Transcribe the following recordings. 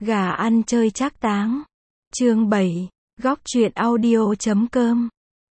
Gà ăn chơi trác táng. Chương 7. Góc truyện audio.com.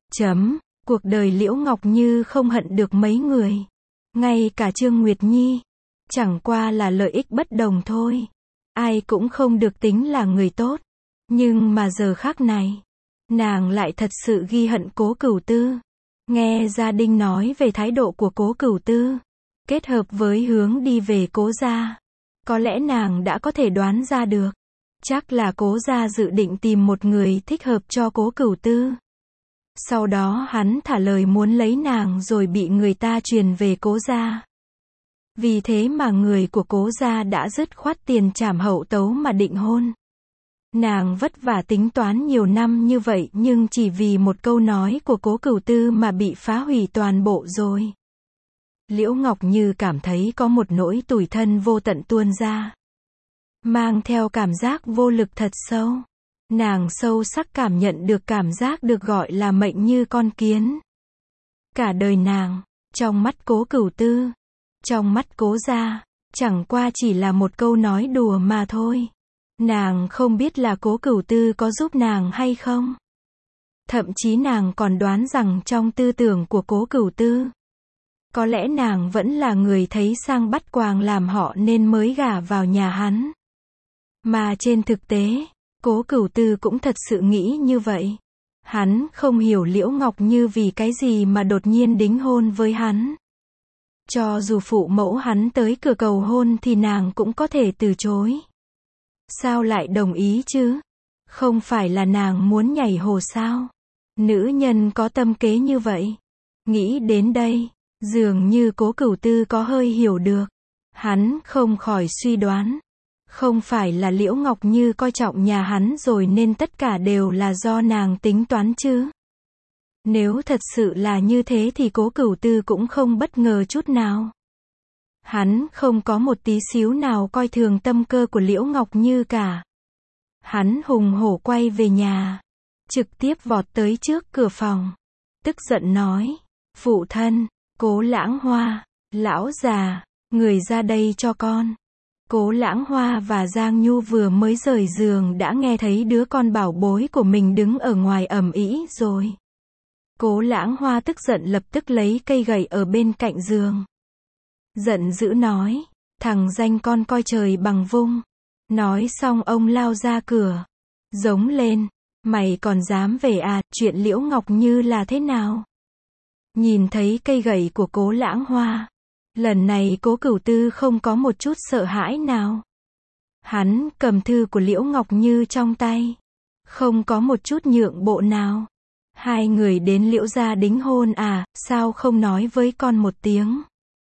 Cuộc đời Liễu Ngọc Như không hận được mấy người. Ngay cả Trương Nguyệt Nhi. Chẳng qua là lợi ích bất đồng thôi. Ai cũng không được tính là người tốt. Nhưng mà giờ khắc này, nàng lại thật sự ghi hận Cố Cửu Tư. Nghe gia đình nói về thái độ của Cố Cửu Tư, kết hợp với hướng đi về Cố gia, có lẽ nàng đã có thể đoán ra được. Chắc là Cố gia dự định tìm một người thích hợp cho Cố Cửu Tư. Sau đó hắn thả lời muốn lấy nàng rồi bị người ta truyền về Cố gia. Vì thế mà người của Cố gia đã dứt khoát tiền trảm hậu tấu mà định hôn. Nàng vất vả tính toán nhiều năm như vậy nhưng chỉ vì một câu nói của Cố Cửu Tư mà bị phá hủy toàn bộ rồi. Liễu Ngọc Như cảm thấy có một nỗi tủi thân vô tận tuôn ra, mang theo cảm giác vô lực thật sâu. Nàng sâu sắc cảm nhận được cảm giác được gọi là mệnh như con kiến. Cả đời nàng, trong mắt Cố Cửu Tư, trong mắt Cố gia, chẳng qua chỉ là một câu nói đùa mà thôi. Nàng không biết là Cố Cửu Tư có giúp nàng hay không. Thậm chí nàng còn đoán rằng trong tư tưởng của Cố Cửu Tư, có lẽ nàng vẫn là người thấy sang bắt quàng làm họ nên mới gả vào nhà hắn. Mà trên thực tế, Cố Cửu Tư cũng thật sự nghĩ như vậy. Hắn không hiểu Liễu Ngọc Như vì cái gì mà đột nhiên đính hôn với hắn. Cho dù phụ mẫu hắn tới cửa cầu hôn thì nàng cũng có thể từ chối. Sao lại đồng ý chứ? Không phải là nàng muốn nhảy hồ sao? Nữ nhân có tâm kế như vậy. Nghĩ đến đây, dường như Cố Cửu Tư có hơi hiểu được. Hắn không khỏi suy đoán. Không phải là Liễu Ngọc Như coi trọng nhà hắn rồi nên tất cả đều là do nàng tính toán chứ? Nếu thật sự là như thế thì Cố Cửu Tư cũng không bất ngờ chút nào. Hắn không có một tí xíu nào coi thường tâm cơ của Liễu Ngọc Như cả. Hắn hùng hổ quay về nhà, trực tiếp vọt tới trước cửa phòng, tức giận nói: "Phụ thân, Cố Lãng Hoa, lão già, người ra đây cho con." Cố Lãng Hoa và Giang Nhu vừa mới rời giường đã nghe thấy đứa con bảo bối của mình đứng ở ngoài ầm ĩ rồi. Cố Lãng Hoa tức giận lập tức lấy cây gậy ở bên cạnh giường, giận dữ nói: "Thằng danh con coi trời bằng vung." Nói xong ông lao ra cửa, giống lên: "Mày còn dám về à, chuyện Liễu Ngọc Như là thế nào?" Nhìn thấy cây gậy của Cố Lãng Hoa, lần này Cố Cửu Tư không có một chút sợ hãi nào. Hắn cầm thư của Liễu Ngọc Như trong tay, không có một chút nhượng bộ nào. "Hai người đến Liễu gia đính hôn à, sao không nói với con một tiếng?"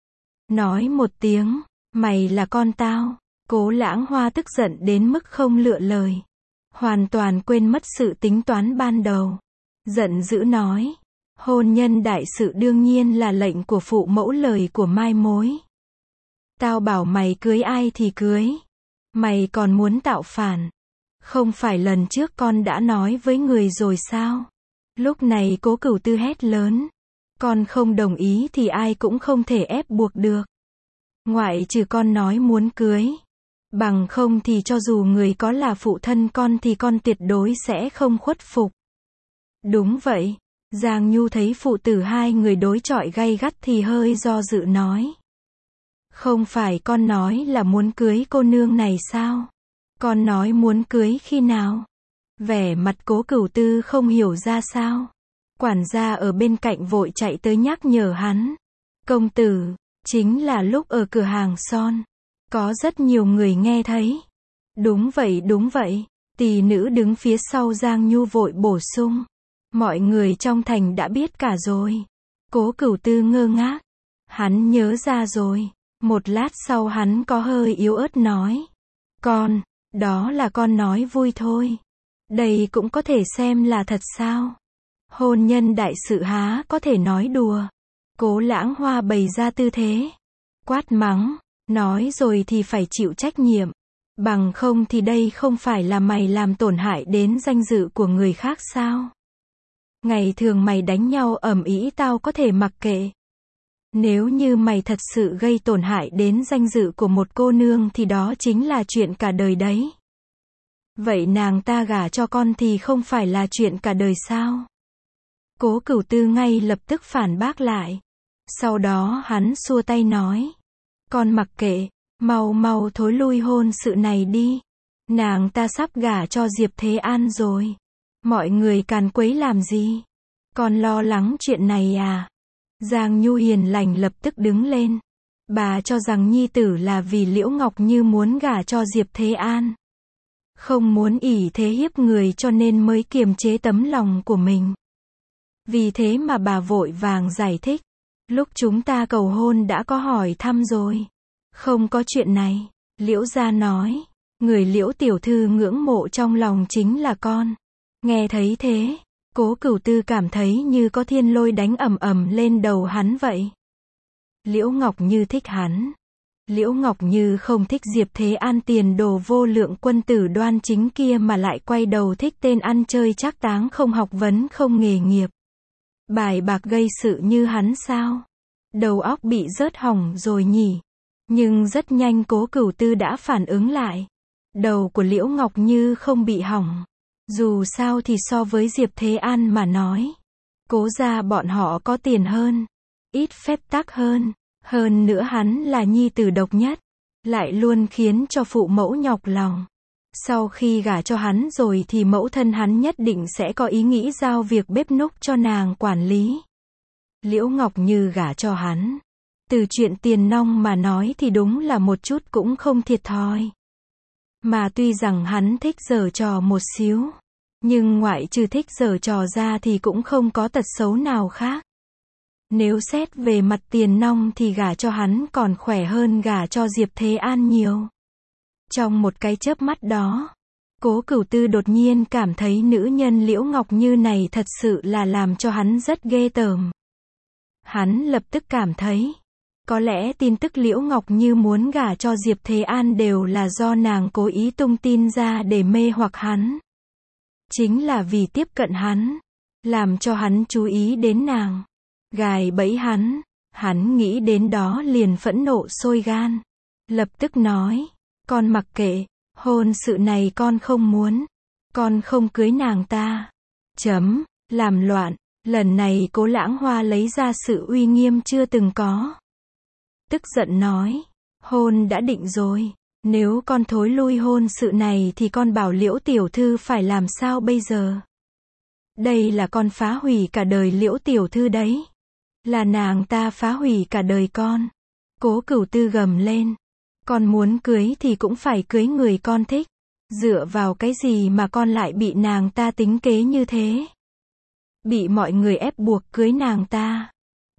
"Nói một tiếng, mày là con tao." Cố Lãng Hoa tức giận đến mức không lựa lời, hoàn toàn quên mất sự tính toán ban đầu. Giận dữ nói: "Hôn nhân đại sự đương nhiên là lệnh của phụ mẫu, lời của mai mối. Tao bảo mày cưới ai thì cưới. Mày còn muốn tạo phản. Không phải lần trước con đã nói với người rồi sao?" Lúc này Cố Cửu Tư hét lớn: "Con không đồng ý thì ai cũng không thể ép buộc được. Ngoại trừ con nói muốn cưới. Bằng không thì cho dù người có là phụ thân con thì con tuyệt đối sẽ không khuất phục." "Đúng vậy." Giang Nhu thấy phụ tử hai người đối chọi gay gắt thì hơi do dự nói: "Không phải con nói là muốn cưới cô nương này sao? Con nói muốn cưới khi nào?" Vẻ mặt Cố Cửu Tư không hiểu ra sao. Quản gia ở bên cạnh vội chạy tới nhắc nhở hắn: "Công tử, chính là lúc ở cửa hàng son. Có rất nhiều người nghe thấy." Đúng vậy. Tỷ nữ đứng phía sau Giang Nhu vội bổ sung: "Mọi người trong thành đã biết cả rồi." Cố Cửu Tư ngơ ngác. Hắn nhớ ra rồi. Một lát sau hắn có hơi yếu ớt nói: "Con, đó là con nói vui thôi. Đây cũng có thể xem là thật sao? Hôn nhân đại sự há có thể nói đùa." Cố Lãng Hoa bày ra tư thế, quát mắng: "Nói rồi thì phải chịu trách nhiệm. Bằng không thì đây không phải là mày làm tổn hại đến danh dự của người khác sao? Ngày thường mày đánh nhau ầm ĩ tao có thể mặc kệ. Nếu như mày thật sự gây tổn hại đến danh dự của một cô nương thì đó chính là chuyện cả đời đấy." Vậy nàng ta gả cho con thì không phải là chuyện cả đời sao? Cố Cửu Tư ngay lập tức phản bác lại. Sau đó hắn xua tay nói. Con mặc kệ, mau mau thối lui hôn sự này đi. Nàng ta sắp gả cho Diệp Thế An rồi. Mọi người càn quấy làm gì? Con lo lắng chuyện này à? Giang Nhu hiền lành lập tức đứng lên. Bà cho rằng nhi tử là vì Liễu Ngọc Như muốn gả cho Diệp Thế An. Không muốn ỷ thế hiếp người cho nên mới kiềm chế tấm lòng của mình. Vì thế mà bà vội vàng giải thích. Lúc chúng ta cầu hôn đã có hỏi thăm rồi. Không có chuyện này. Liễu gia nói. Người Liễu tiểu thư ngưỡng mộ trong lòng chính là con. Nghe thấy thế, Cố Cửu Tư cảm thấy như có thiên lôi đánh ầm ầm lên đầu hắn vậy. Liễu Ngọc Như thích hắn. Liễu Ngọc Như không thích Diệp Thế An tiền đồ vô lượng quân tử đoan chính kia mà lại quay đầu thích tên ăn chơi trác táng không học vấn không nghề nghiệp. Bài bạc gây sự như hắn sao? Đầu óc bị rớt hỏng rồi nhỉ? Nhưng rất nhanh Cố Cửu Tư đã phản ứng lại. Đầu của Liễu Ngọc Như không bị hỏng. Dù sao thì so với Diệp Thế An mà nói. Cố gia bọn họ có tiền hơn. Ít phép tắc hơn. Hơn nữa hắn là nhi tử độc nhất. Lại luôn khiến cho phụ mẫu nhọc lòng. Sau khi gả cho hắn rồi thì mẫu thân hắn nhất định sẽ có ý nghĩ giao việc bếp núc cho nàng quản lý. Liễu Ngọc Như gả cho hắn. Từ chuyện tiền nong mà nói thì đúng là một chút cũng không thiệt thòi. Mà tuy rằng hắn thích giở trò một xíu. Nhưng ngoại trừ thích giở trò ra thì cũng không có tật xấu nào khác. Nếu xét về mặt tiền nong thì gả cho hắn còn khỏe hơn gả cho Diệp Thế An nhiều. Trong một cái chớp mắt đó, Cố Cửu Tư đột nhiên cảm thấy nữ nhân Liễu Ngọc Như này thật sự là làm cho hắn rất ghê tởm. Hắn lập tức cảm thấy, có lẽ tin tức Liễu Ngọc Như muốn gả cho Diệp Thế An đều là do nàng cố ý tung tin ra để mê hoặc hắn. Chính là vì tiếp cận hắn, làm cho hắn chú ý đến nàng, gài bẫy hắn nghĩ đến đó liền phẫn nộ sôi gan. Lập tức nói, con mặc kệ, hôn sự này con không muốn, con không cưới nàng ta. Làm loạn, lần này Cố Lãng Hoa lấy ra sự uy nghiêm chưa từng có. Tức giận nói, hôn đã định rồi, nếu con thối lui hôn sự này thì con bảo Liễu tiểu thư phải làm sao bây giờ? Đây là con phá hủy cả đời Liễu tiểu thư đấy. Là nàng ta phá hủy cả đời con. Cố Cửu Tư gầm lên. Con muốn cưới thì cũng phải cưới người con thích. Dựa vào cái gì mà con lại bị nàng ta tính kế như thế? Bị mọi người ép buộc cưới nàng ta.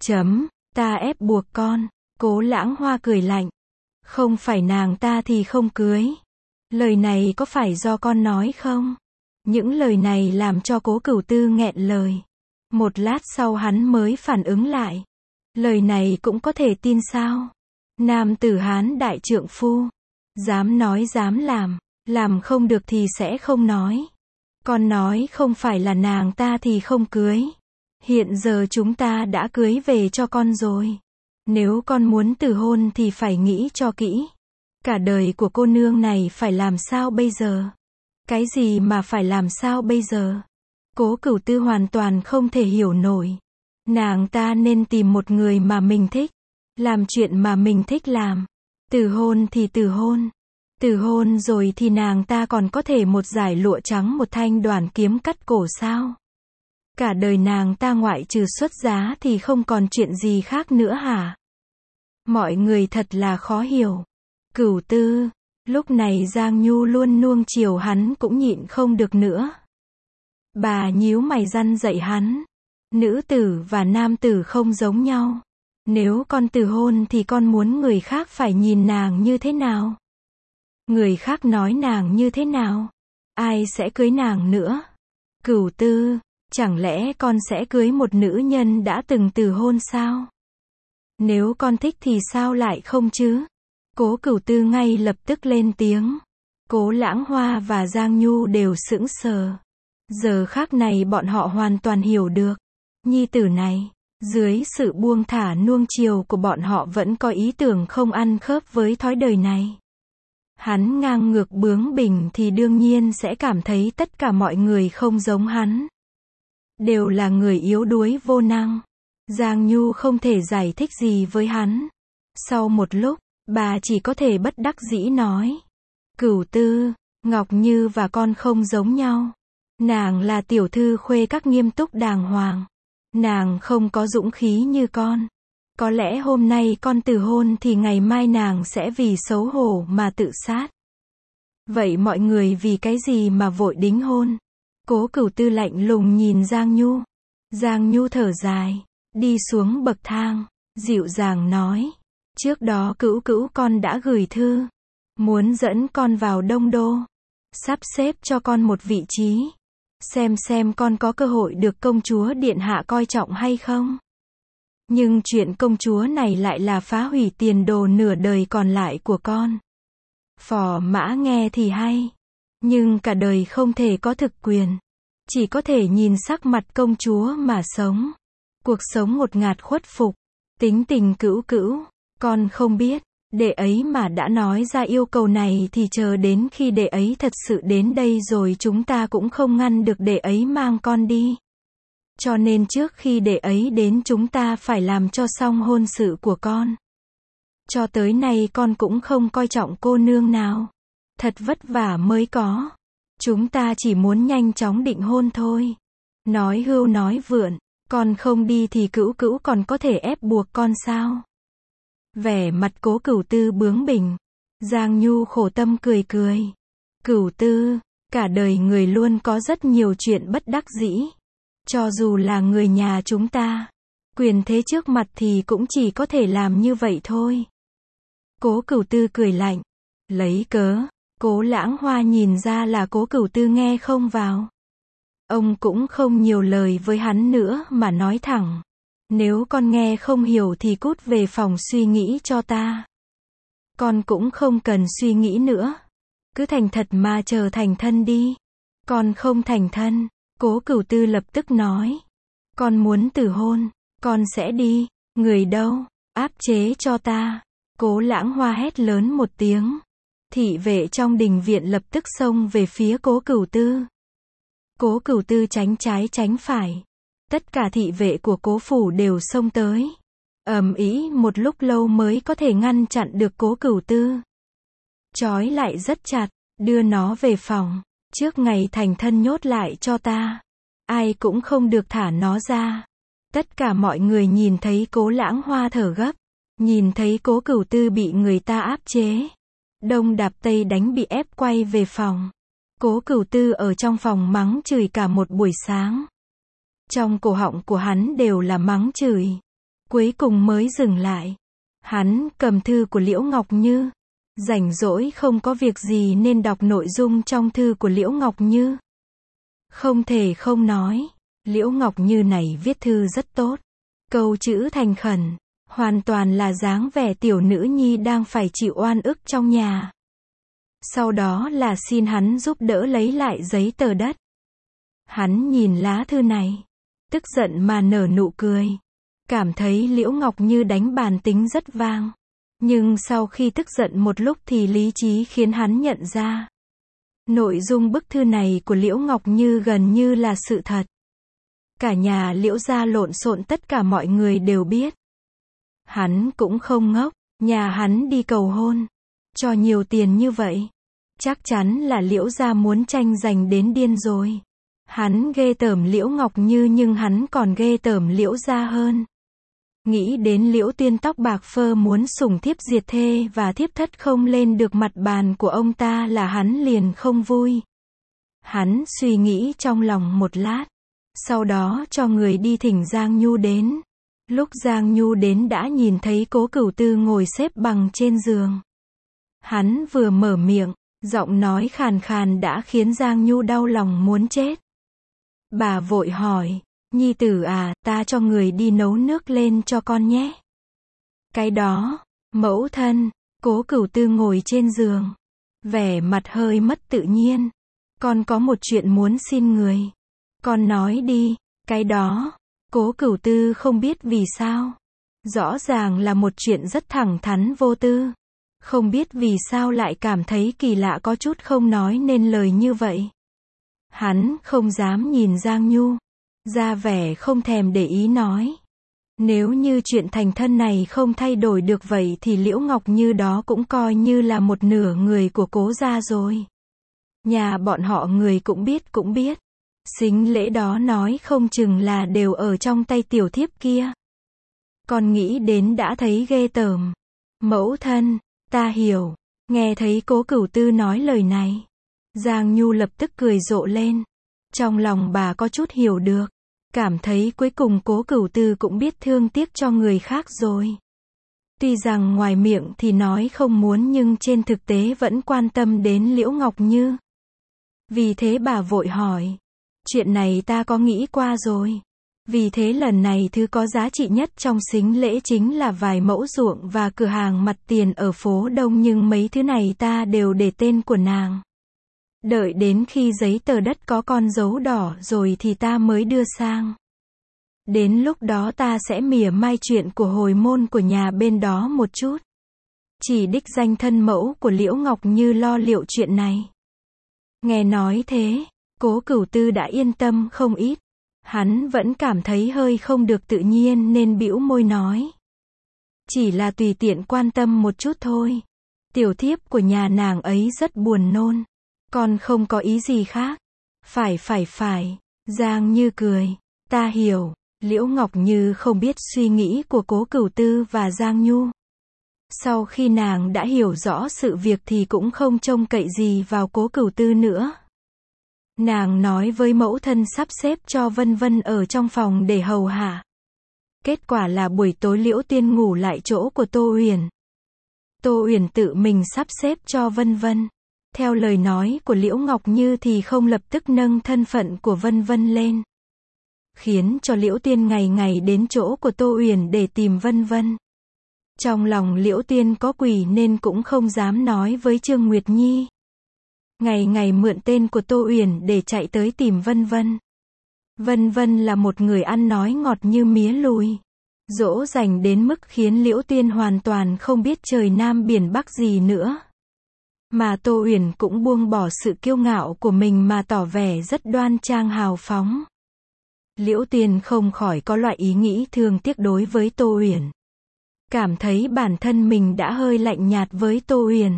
Ta ép buộc con. Cố Lãng Hoa cười lạnh. Không phải nàng ta thì không cưới. Lời này có phải do con nói không? Những lời này làm cho Cố Cửu Tư nghẹn lời. Một lát sau hắn mới phản ứng lại. Lời này cũng có thể tin sao? Nam tử Hán đại trượng phu. Dám nói dám làm không được thì sẽ không nói. Con nói không phải là nàng ta thì không cưới. Hiện giờ chúng ta đã cưới về cho con rồi. Nếu con muốn từ hôn thì phải nghĩ cho kỹ. Cả đời của cô nương này phải làm sao bây giờ? Cái gì mà phải làm sao bây giờ? Cố Cửu Tư hoàn toàn không thể hiểu nổi. Nàng ta nên tìm một người mà mình thích. Làm chuyện mà mình thích làm. Từ hôn thì từ hôn. Từ hôn rồi thì nàng ta còn có thể một dải lụa trắng một thanh đoản kiếm cắt cổ sao? Cả đời nàng ta ngoại trừ xuất giá thì không còn chuyện gì khác nữa hả? Mọi người thật là khó hiểu. Cửu Tư, lúc này Giang Nhu luôn nuông chiều hắn cũng nhịn không được nữa. Bà nhíu mày răn dạy hắn. Nữ tử và nam tử không giống nhau. Nếu con từ hôn thì con muốn người khác phải nhìn nàng như thế nào? Người khác nói nàng như thế nào? Ai sẽ cưới nàng nữa? Cửu Tư, chẳng lẽ con sẽ cưới một nữ nhân đã từng từ hôn sao? Nếu con thích thì sao lại không chứ? Cố Cửu Tư ngay lập tức lên tiếng. Cố Lãng Hoa và Giang Nhu đều sững sờ. Giờ khắc này bọn họ hoàn toàn hiểu được. Nhi tử này, dưới sự buông thả nuông chiều của bọn họ vẫn có ý tưởng không ăn khớp với thói đời này. Hắn ngang ngược bướng bỉnh thì đương nhiên sẽ cảm thấy tất cả mọi người không giống hắn. Đều là người yếu đuối vô năng. Giang Nhu không thể giải thích gì với hắn. Sau một lúc, bà chỉ có thể bất đắc dĩ nói. Cửu Tư, Ngọc Như và con không giống nhau. Nàng là tiểu thư khuê các nghiêm túc đàng hoàng. Nàng không có dũng khí như con. Có lẽ hôm nay con từ hôn thì ngày mai nàng sẽ vì xấu hổ mà tự sát. Vậy mọi người vì cái gì mà vội đính hôn? Cố Cửu Tư lạnh lùng nhìn Giang Nhu. Giang Nhu thở dài, đi xuống bậc thang, dịu dàng nói. Trước đó Cữu Cữu con đã gửi thư. Muốn dẫn con vào Đông Đô. Sắp xếp cho con một vị trí. Xem con có cơ hội được công chúa điện hạ coi trọng hay không. Nhưng chuyện công chúa này lại là phá hủy tiền đồ nửa đời còn lại của con. Phò Mã nghe thì hay. Nhưng cả đời không thể có thực quyền. Chỉ có thể nhìn sắc mặt công chúa mà sống. Cuộc sống ngột ngạt khuất phục. Tính tình Cữu Cữu, con không biết. Đệ ấy mà đã nói ra yêu cầu này thì chờ đến khi đệ ấy thật sự đến đây rồi chúng ta cũng không ngăn được đệ ấy mang con đi. Cho nên trước khi đệ ấy đến chúng ta phải làm cho xong hôn sự của con. Cho tới nay con cũng không coi trọng cô nương nào. Thật vất vả mới có. Chúng ta chỉ muốn nhanh chóng định hôn thôi. Nói hưu nói vượn, con không đi thì Cữu Cữu còn có thể ép buộc con sao? Vẻ mặt Cố Cửu Tư bướng bỉnh. Giang Nhu khổ tâm cười cười. Cửu Tư, cả đời người luôn có rất nhiều chuyện bất đắc dĩ. Cho dù là người nhà chúng ta, quyền thế trước mặt thì cũng chỉ có thể làm như vậy thôi. Cố Cửu Tư cười lạnh. Lấy cớ, Cố Lãng Hoa nhìn ra là Cố Cửu Tư nghe không vào. Ông cũng không nhiều lời với hắn nữa mà nói thẳng. Nếu con nghe không hiểu thì cút về phòng suy nghĩ cho ta. Con cũng không cần suy nghĩ nữa. Cứ thành thật mà chờ thành thân đi. Con không thành thân. Cố Cửu Tư lập tức nói. Con muốn từ hôn. Con sẽ đi. Người đâu? Áp chế cho ta. Cố Lãng Hoa hét lớn một tiếng. Thị vệ trong đình viện lập tức xông về phía Cố Cửu Tư. Cố Cửu Tư tránh trái tránh phải. Tất cả thị vệ của Cố phủ đều xông tới. Ầm ĩ một lúc lâu mới có thể ngăn chặn được Cố Cửu Tư. Trói lại rất chặt, đưa nó về phòng. Trước ngày thành thân nhốt lại cho ta. Ai cũng không được thả nó ra. Tất cả mọi người nhìn thấy Cố Lãng Hoa thở gấp. Nhìn thấy Cố Cửu Tư bị người ta áp chế. Đông đạp tây đánh bị ép quay về phòng. Cố Cửu Tư ở trong phòng mắng chửi cả một buổi sáng. Trong cổ họng của hắn đều là mắng chửi. Cuối cùng mới dừng lại. Hắn cầm thư của Liễu Ngọc Như. Rảnh rỗi không có việc gì nên đọc nội dung trong thư của Liễu Ngọc Như. Không thể không nói, Liễu Ngọc Như này viết thư rất tốt. Câu chữ thành khẩn, hoàn toàn là dáng vẻ tiểu nữ nhi đang phải chịu oan ức trong nhà. Sau đó là xin hắn giúp đỡ lấy lại giấy tờ đất. Hắn nhìn lá thư này, tức giận mà nở nụ cười. Cảm thấy Liễu Ngọc Như đánh bàn tính rất vang. Nhưng sau khi tức giận một lúc thì lý trí khiến hắn nhận ra. Nội dung bức thư này của Liễu Ngọc Như gần như là sự thật. Cả nhà Liễu gia lộn xộn tất cả mọi người đều biết. Hắn cũng không ngốc, nhà hắn đi cầu hôn. Cho nhiều tiền như vậy. Chắc chắn là Liễu gia muốn tranh giành đến điên rồi. Hắn ghê tởm Liễu Ngọc Như nhưng hắn còn ghê tởm Liễu gia hơn. Nghĩ đến Liễu Tuyên tóc bạc phơ muốn sủng thiếp diệt thê và thiếp thất không lên được mặt bàn của ông ta là hắn liền không vui. Hắn suy nghĩ trong lòng một lát. Sau đó cho người đi thỉnh Giang Nhu đến. Lúc Giang Nhu đến đã nhìn thấy Cố Cửu Tư ngồi xếp bằng trên giường. Hắn vừa mở miệng, giọng nói khàn khàn đã khiến Giang Nhu đau lòng muốn chết. Bà vội hỏi. Nhi tử à, ta cho người đi nấu nước lên cho con nhé. Cái đó, mẫu thân, Cố Cửu Tư ngồi trên giường. Vẻ mặt hơi mất tự nhiên. Con có một chuyện muốn xin người. Con nói đi, cái đó, Cố Cửu Tư không biết vì sao. Rõ ràng là một chuyện rất thẳng thắn vô tư. Không biết vì sao lại cảm thấy kỳ lạ có chút không nói nên lời như vậy. Hắn không dám nhìn Giang Nhu, ra vẻ không thèm để ý nói. Nếu như chuyện thành thân này không thay đổi được vậy thì Liễu Ngọc Như đó cũng coi như là một nửa người của Cố gia rồi. Nhà bọn họ người cũng biết. Sính lễ đó nói không chừng là đều ở trong tay tiểu thiếp kia. Còn nghĩ đến đã thấy ghê tởm. Mẫu thân, ta hiểu. Nghe thấy Cố Cửu Tư nói lời này, Giang Nhu lập tức cười rộ lên. Trong lòng bà có chút hiểu được. Cảm thấy cuối cùng Cố Cửu Tư cũng biết thương tiếc cho người khác rồi. Tuy rằng ngoài miệng thì nói không muốn nhưng trên thực tế vẫn quan tâm đến Liễu Ngọc Như. Vì thế bà vội hỏi. Chuyện này ta có nghĩ qua rồi. Vì thế lần này thứ có giá trị nhất trong sính lễ chính là vài mẫu ruộng và cửa hàng mặt tiền ở phố Đông, nhưng mấy thứ này ta đều để tên của nàng. Đợi đến khi giấy tờ đất có con dấu đỏ rồi thì ta mới đưa sang. Đến lúc đó ta sẽ mỉa mai chuyện của hồi môn của nhà bên đó một chút. Chỉ đích danh thân mẫu của Liễu Ngọc Như lo liệu chuyện này. Nghe nói thế, Cố Cửu Tư đã yên tâm không ít. Hắn vẫn cảm thấy hơi không được tự nhiên nên bĩu môi nói. Chỉ là tùy tiện quan tâm một chút thôi. Tiểu thiếp của nhà nàng ấy rất buồn nôn. Còn không có ý gì khác. Phải. Giang Như cười. Ta hiểu. Liễu Ngọc Như không biết suy nghĩ của Cố Cửu Tư và Giang Nhu. Sau khi nàng đã hiểu rõ sự việc thì cũng không trông cậy gì vào Cố Cửu Tư nữa. Nàng nói với mẫu thân sắp xếp cho Vân Vân ở trong phòng để hầu hạ. Kết quả là buổi tối Liễu Tiên ngủ lại chỗ của Tô Uyển. Tô Uyển tự mình sắp xếp cho Vân Vân. Theo lời nói của Liễu Ngọc Như thì không lập tức nâng thân phận của Vân Vân lên. Khiến cho Liễu Tiên ngày ngày đến chỗ của Tô Uyển để tìm Vân Vân. Trong lòng Liễu Tiên có quỷ nên cũng không dám nói với Trương Nguyệt Nhi. Ngày ngày mượn tên của Tô Uyển để chạy tới tìm Vân Vân. Vân Vân là một người ăn nói ngọt như mía lùi. Dỗ dành đến mức khiến Liễu Tiên hoàn toàn không biết trời Nam biển Bắc gì nữa. Mà Tô Uyển cũng buông bỏ sự kiêu ngạo của mình mà tỏ vẻ rất đoan trang hào phóng. Liễu Tiên không khỏi có loại ý nghĩ thương tiếc đối với Tô Uyển. Cảm thấy bản thân mình đã hơi lạnh nhạt với Tô Uyển.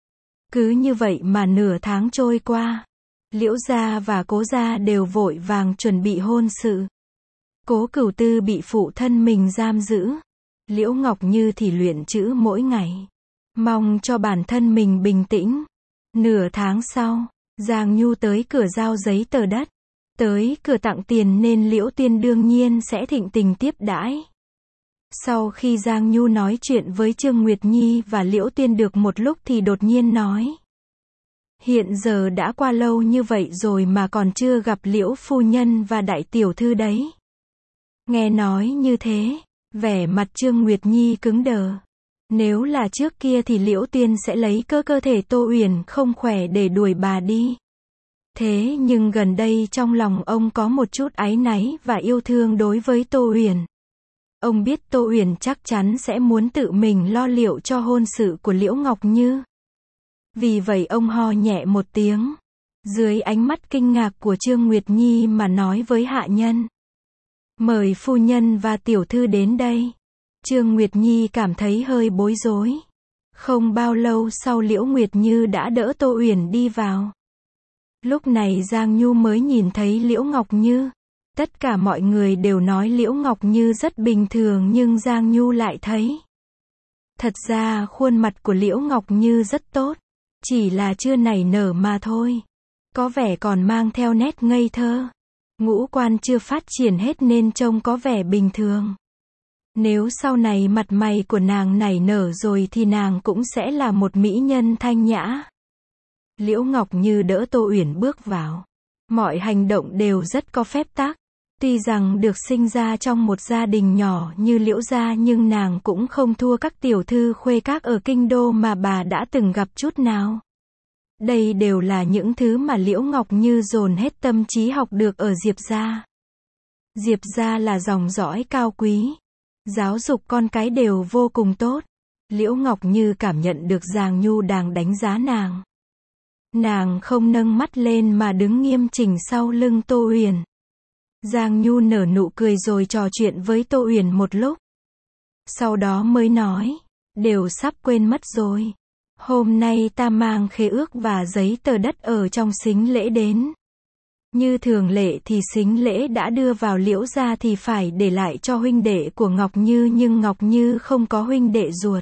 Cứ như vậy mà nửa tháng trôi qua. Liễu gia và Cố gia đều vội vàng chuẩn bị hôn sự. Cố Cửu Tư bị phụ thân mình giam giữ. Liễu Ngọc Như thì luyện chữ mỗi ngày. Mong cho bản thân mình bình tĩnh. Nửa tháng sau, Giang Nhu tới cửa giao giấy tờ đất. Tới cửa tặng tiền nên Liễu Tiên đương nhiên sẽ thịnh tình tiếp đãi. Sau khi Giang Nhu nói chuyện với Trương Nguyệt Nhi và Liễu Tiên được một lúc thì đột nhiên nói. Hiện giờ đã qua lâu như vậy rồi mà còn chưa gặp Liễu phu nhân và đại tiểu thư đấy. Nghe nói như thế, vẻ mặt Trương Nguyệt Nhi cứng đờ. Nếu là trước kia thì Liễu Tiên sẽ lấy cơ thể Tô Uyển không khỏe để đuổi bà đi. Thế nhưng gần đây trong lòng ông có một chút áy náy và yêu thương đối với Tô Uyển. Ông biết Tô Uyển chắc chắn sẽ muốn tự mình lo liệu cho hôn sự của Liễu Ngọc Như. Vì vậy ông ho nhẹ một tiếng. Dưới ánh mắt kinh ngạc của Trương Nguyệt Nhi mà nói với hạ nhân. Mời phu nhân và tiểu thư đến đây. Trương Nguyệt Nhi cảm thấy hơi bối rối. Không bao lâu sau Liễu Nguyệt Như đã đỡ Tô Uyển đi vào. Lúc này Giang Nhu mới nhìn thấy Liễu Ngọc Như. Tất cả mọi người đều nói Liễu Ngọc Như rất bình thường nhưng Giang Nhu lại thấy. Thật ra khuôn mặt của Liễu Ngọc Như rất tốt. Chỉ là chưa nảy nở mà thôi. Có vẻ còn mang theo nét ngây thơ. Ngũ quan chưa phát triển hết nên trông có vẻ bình thường. Nếu sau này mặt mày của nàng nảy nở rồi thì nàng cũng sẽ là một mỹ nhân thanh nhã. Liễu Ngọc Như đỡ Tô Uyển bước vào. Mọi hành động đều rất có phép tắc. Tuy rằng được sinh ra trong một gia đình nhỏ như Liễu gia nhưng nàng cũng không thua các tiểu thư khuê các ở kinh đô mà bà đã từng gặp chút nào. Đây đều là những thứ mà Liễu Ngọc Như dồn hết tâm trí học được ở Diệp gia. Diệp gia là dòng dõi cao quý. Giáo dục con cái đều vô cùng tốt. Liễu Ngọc Như cảm nhận được Giang Nhu đang đánh giá nàng. Nàng không nâng mắt lên mà đứng nghiêm chỉnh sau lưng Tô Uyển. Giang Nhu nở nụ cười rồi trò chuyện với Tô Uyển một lúc. Sau đó mới nói, đều sắp quên mất rồi. Hôm nay ta mang khế ước và giấy tờ đất ở trong sính lễ đến. Như thường lệ thì sính lễ đã đưa vào Liễu gia thì phải để lại cho huynh đệ của Ngọc Như, nhưng Ngọc Như không có huynh đệ ruột.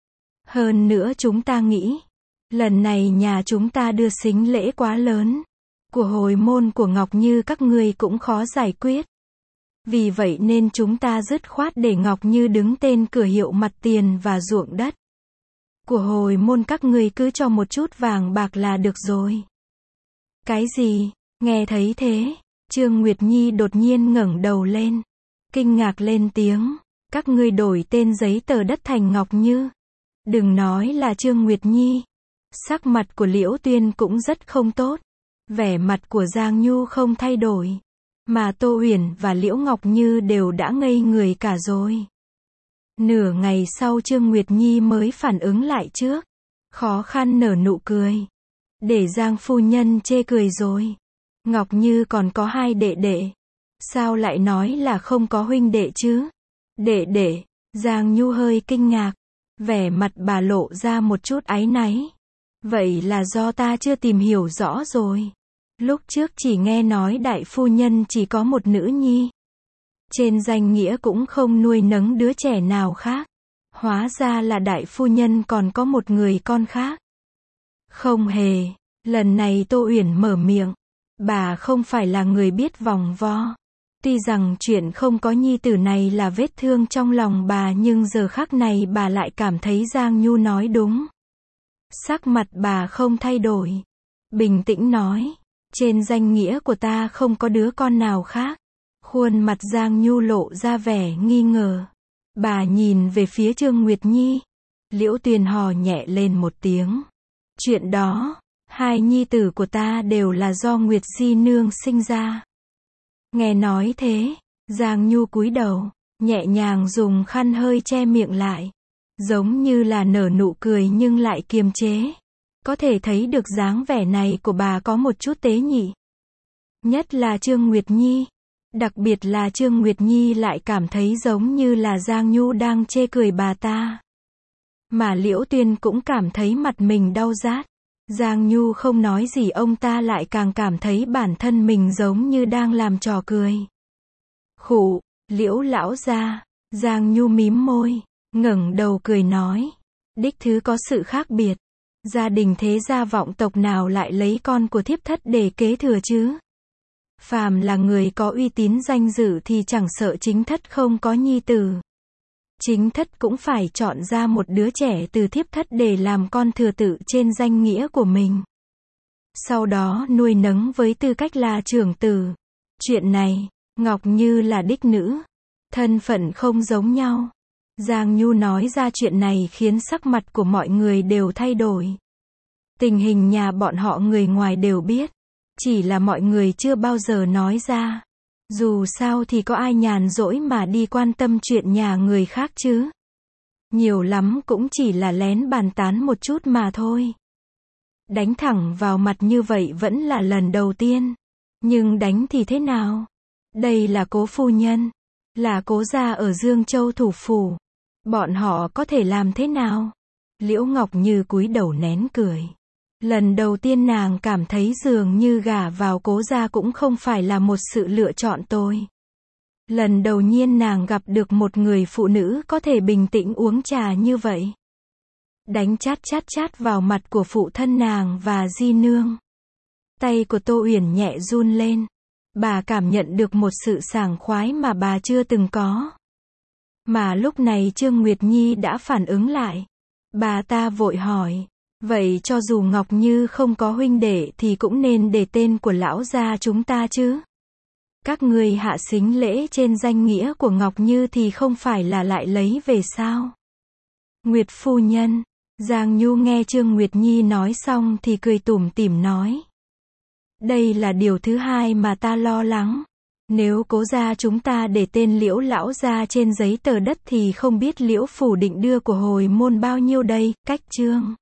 Hơn nữa chúng ta nghĩ, lần này nhà chúng ta đưa sính lễ quá lớn. Của hồi môn của Ngọc Như các ngươi cũng khó giải quyết. Vì vậy nên chúng ta dứt khoát để Ngọc Như đứng tên cửa hiệu mặt tiền và ruộng đất. Của hồi môn các ngươi cứ cho một chút vàng bạc là được rồi. Cái gì? Nghe thấy thế, Trương Nguyệt Nhi đột nhiên ngẩng đầu lên. Kinh ngạc lên tiếng. Các ngươi đổi tên giấy tờ đất thành Ngọc Như. Đừng nói là Trương Nguyệt Nhi. Sắc mặt của Liễu Tuyên cũng rất không tốt. Vẻ mặt của Giang Nhu không thay đổi. Mà Tô Uyển và Liễu Ngọc Như đều đã ngây người cả rồi. Nửa ngày sau Trương Nguyệt Nhi mới phản ứng lại trước. Khó khăn nở nụ cười. Để Giang phu nhân chê cười rồi. Ngọc Như còn có 2 đệ đệ. Sao lại nói là không có huynh đệ chứ? Đệ đệ. Giang Nhu hơi kinh ngạc. Vẻ mặt bà lộ ra một chút áy náy. Vậy là do ta chưa tìm hiểu rõ rồi. Lúc trước chỉ nghe nói đại phu nhân chỉ có một nữ nhi. Trên danh nghĩa cũng không nuôi nấng đứa trẻ nào khác. Hóa ra là đại phu nhân còn có một người con khác. Không hề. Lần này Tô Uyển mở miệng. Bà không phải là người biết vòng vo. Tuy rằng chuyện không có nhi tử này là vết thương trong lòng bà, nhưng giờ khắc này bà lại cảm thấy Giang Nhu nói đúng. Sắc mặt bà không thay đổi. Bình tĩnh nói. Trên danh nghĩa của ta không có đứa con nào khác. Khuôn mặt Giang Nhu lộ ra vẻ nghi ngờ. Bà nhìn về phía Trương Nguyệt Nhi. Liễu Tuyền hò nhẹ lên một tiếng. Chuyện đó, 2 nhi tử của ta đều là do Nguyệt Di Nương sinh ra. Nghe nói thế, Giang Nhu cúi đầu, nhẹ nhàng dùng khăn hơi che miệng lại. Giống như là nở nụ cười nhưng lại kiềm chế. Có thể thấy được dáng vẻ này của bà có một chút tế nhị. Nhất là Trương Nguyệt Nhi. Đặc biệt là Trương Nguyệt Nhi lại cảm thấy giống như là Giang Nhu đang chê cười bà ta. Mà Liễu Tuyên cũng cảm thấy mặt mình đau rát. Giang Nhu không nói gì, ông ta lại càng cảm thấy bản thân mình giống như đang làm trò cười. Khụ, Liễu lão gia. Giang Nhu mím môi, ngẩng đầu cười nói. Đích thứ có sự khác biệt. Gia đình thế gia vọng tộc nào lại lấy con của thiếp thất để kế thừa chứ? Phàm là người có uy tín danh dự thì chẳng sợ chính thất không có nhi tử. Chính thất cũng phải chọn ra một đứa trẻ từ thiếp thất để làm con thừa tự trên danh nghĩa của mình. Sau đó nuôi nấng với tư cách là trưởng tử. Chuyện này, Ngọc Như là đích nữ. Thân phận không giống nhau. Giang Nhu nói ra chuyện này khiến sắc mặt của mọi người đều thay đổi. Tình hình nhà bọn họ người ngoài đều biết. Chỉ là mọi người chưa bao giờ nói ra. Dù sao thì có ai nhàn rỗi mà đi quan tâm chuyện nhà người khác chứ. Nhiều lắm cũng chỉ là lén bàn tán một chút mà thôi. Đánh thẳng vào mặt như vậy vẫn là lần đầu tiên. Nhưng đánh thì thế nào? Đây là cố phu nhân. Là cố gia ở Dương Châu thủ phủ. Bọn họ có thể làm thế nào? Liễu Ngọc Như cúi đầu nén cười. Lần đầu tiên nàng cảm thấy dường như gả vào cố gia cũng không phải là một sự lựa chọn tồi. Lần đầu tiên nàng gặp được một người phụ nữ có thể bình tĩnh uống trà như vậy. Đánh chát chát chát vào mặt của phụ thân nàng và Di Nương. Tay của Tô Uyển nhẹ run lên. Bà cảm nhận được một sự sảng khoái mà bà chưa từng có. Mà lúc này Trương Nguyệt Nhi đã phản ứng lại. Bà ta vội hỏi. Vậy cho dù Ngọc Như không có huynh đệ thì cũng nên để tên của lão gia chúng ta chứ? Các người hạ sính lễ trên danh nghĩa của Ngọc Như thì không phải là lại lấy về sao? Nguyệt phu nhân. Giang Nhu nghe Trương Nguyệt Nhi nói xong thì cười tủm tỉm nói. Đây là điều thứ hai mà ta lo lắng. Nếu cố gia chúng ta để tên Liễu lão gia trên giấy tờ đất thì không biết Liễu phủ định đưa của hồi môn bao nhiêu đây, cách chương.